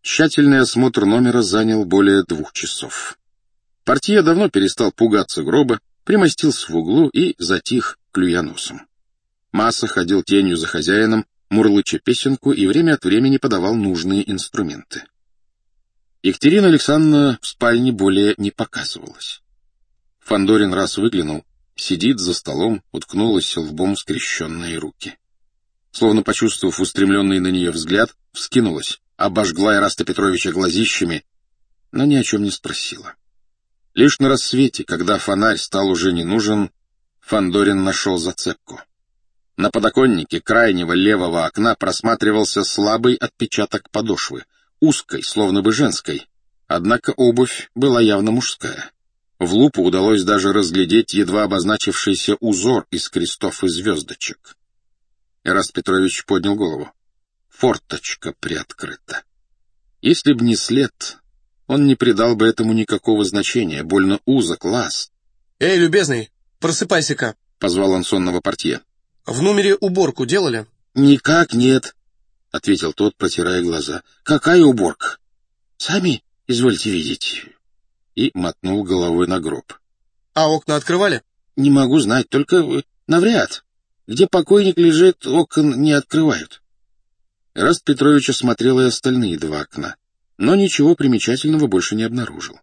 Тщательный осмотр номера занял более 2 часов. Портье давно перестал пугаться гроба, примостился в углу и затих, клюя носом. Масса ходил тенью за хозяином, мурлыча песенку, и время от времени подавал нужные инструменты. Екатерина Александровна в спальне более не показывалась. Фандорин раз выглянул, сидит за столом, уткнулась лбом в скрещенные руки. Словно почувствовав устремленный на нее взгляд, вскинулась, обожгла Эраста Петровича глазищами, но ни о чем не спросила. Лишь на рассвете, когда фонарь стал уже не нужен, Фандорин нашел зацепку. На подоконнике крайнего левого окна просматривался слабый отпечаток подошвы, узкой, словно бы женской, однако обувь была явно мужская. В лупу удалось даже разглядеть едва обозначившийся узор из крестов и звездочек. Эраст Петрович поднял голову. Форточка приоткрыта. Если б не след, он не придал бы этому никакого значения, больно узок лаз. «Эй, любезный, просыпайся-ка!» — позвал он сонного портье. «В номере уборку делали?» «Никак нет», — ответил тот, протирая глаза. «Какая уборка? Сами извольте видеть». И мотнул головой на гроб. «А окна открывали?» «Не могу знать, только навряд. Где покойник лежит, окон не открывают». Эраст Петрович осмотрел и остальные 2 окна, но ничего примечательного больше не обнаружил.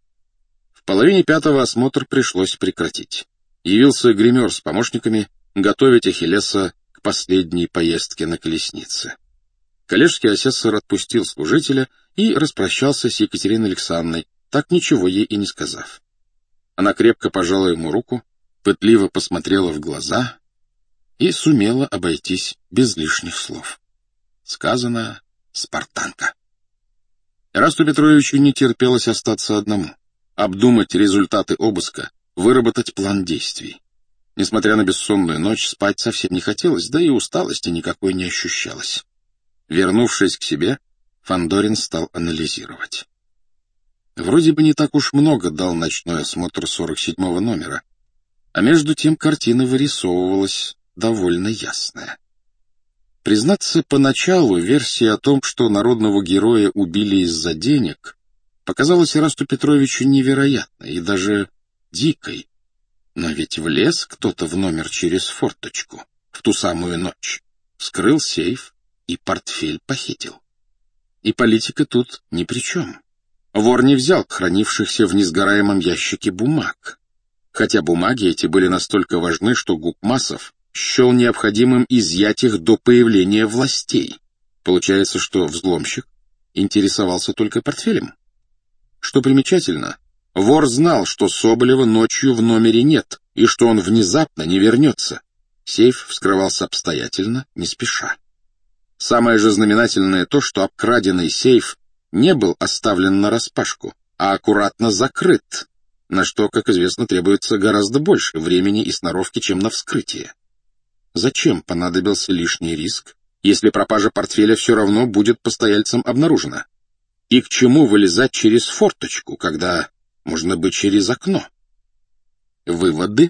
В 4:30 осмотр пришлось прекратить. Явился гример с помощниками готовить Ахиллеса к последней поездке на колеснице. Коллежский асессор отпустил служителя и распрощался с Екатериной Александровной, так ничего ей и не сказав. Она крепко пожала ему руку, пытливо посмотрела в глаза и сумела обойтись без лишних слов. Сказано «спартанка». Эрасту Петровичу не терпелось остаться одному, обдумать результаты обыска, выработать план действий. Несмотря на бессонную ночь, спать совсем не хотелось, да и усталости никакой не ощущалось. Вернувшись к себе, Фандорин стал анализировать. Вроде бы не так уж много дал ночной осмотр 47-го номера, а между тем картина вырисовывалась довольно ясная. Признаться, поначалу версия о том, что народного героя убили из-за денег, показалась Эрасту Петровичу невероятной и даже дикой. Но ведь влез кто-то в номер через форточку в ту самую ночь, вскрыл сейф и портфель похитил. И политика тут ни при чем. Вор не взял хранившихся в несгораемом ящике бумаг, хотя бумаги эти были настолько важны, что Гукмасов счел необходимым изъять их до появления властей. Получается, что взломщик интересовался только портфелем. Что примечательно, вор знал, что Соболева ночью в номере нет, и что он внезапно не вернется. Сейф вскрывался обстоятельно, не спеша. Самое же знаменательное то, что обкраденный сейф не был оставлен нараспашку, а аккуратно закрыт, на что, как известно, требуется гораздо больше времени и сноровки, чем на вскрытие. Зачем понадобился лишний риск, если пропажа портфеля все равно будет постояльцам обнаружена? И к чему вылезать через форточку, когда можно бы через окно? Выводы?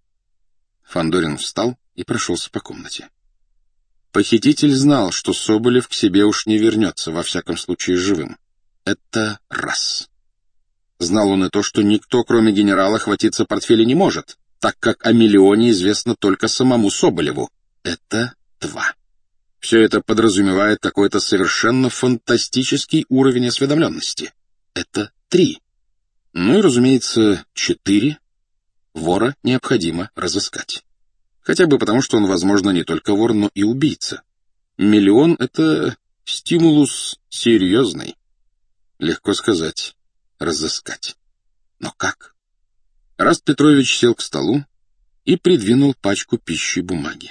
Фандорин встал и прошелся по комнате. Похититель знал, что Соболев к себе уж не вернется, во всяком случае живым. Это раз. Знал он и то, что никто, кроме генерала, хватиться портфеля не может, так как о миллионе известно только самому Соболеву. Это 2. Все это подразумевает какой-то совершенно фантастический уровень осведомленности. Это 3. Ну и, разумеется, 4. Вора необходимо разыскать. Хотя бы потому, что он, возможно, не только вор, но и убийца. Миллион — это стимулус серьезный. Легко сказать, разыскать. Но как? Эраст Петрович сел к столу и придвинул пачку пищи бумаги.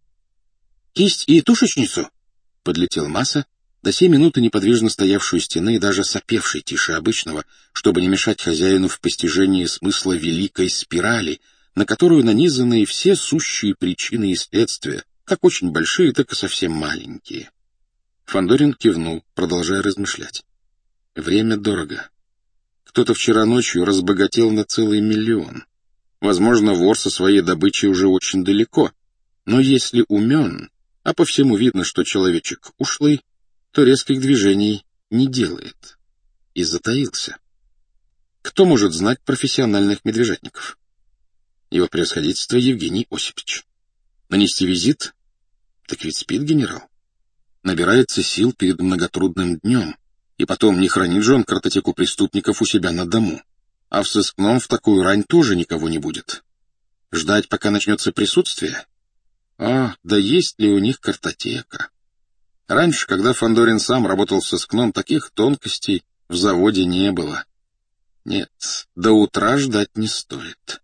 «Кисть и тушечницу?» — подлетел Масса, до сей минуты неподвижно стоявший у стены и даже сопевший тише обычного, чтобы не мешать хозяину в постижении смысла великой спирали, на которую нанизаны все сущие причины и следствия, как очень большие, так и совсем маленькие. Фандорин кивнул, продолжая размышлять. Время дорого. Кто-то вчера ночью разбогател на целый 1 миллион. Возможно, вор со своей добычей уже очень далеко, но если умен, а по всему видно, что человечек ушлый, то резких движений не делает и затаился. Кто может знать профессиональных медвежатников? Его превосходительство Евгений Осипович. Нанести визит? Так ведь спит генерал. Набирается сил перед многотрудным днем. И потом, не хранит же он картотеку преступников у себя на дому. А в сыскном в такую рань тоже никого не будет. Ждать, пока начнется присутствие? Да есть ли у них картотека? Раньше, когда Фандорин сам работал в сыскном, таких тонкостей в заводе не было. Нет, до утра ждать не стоит.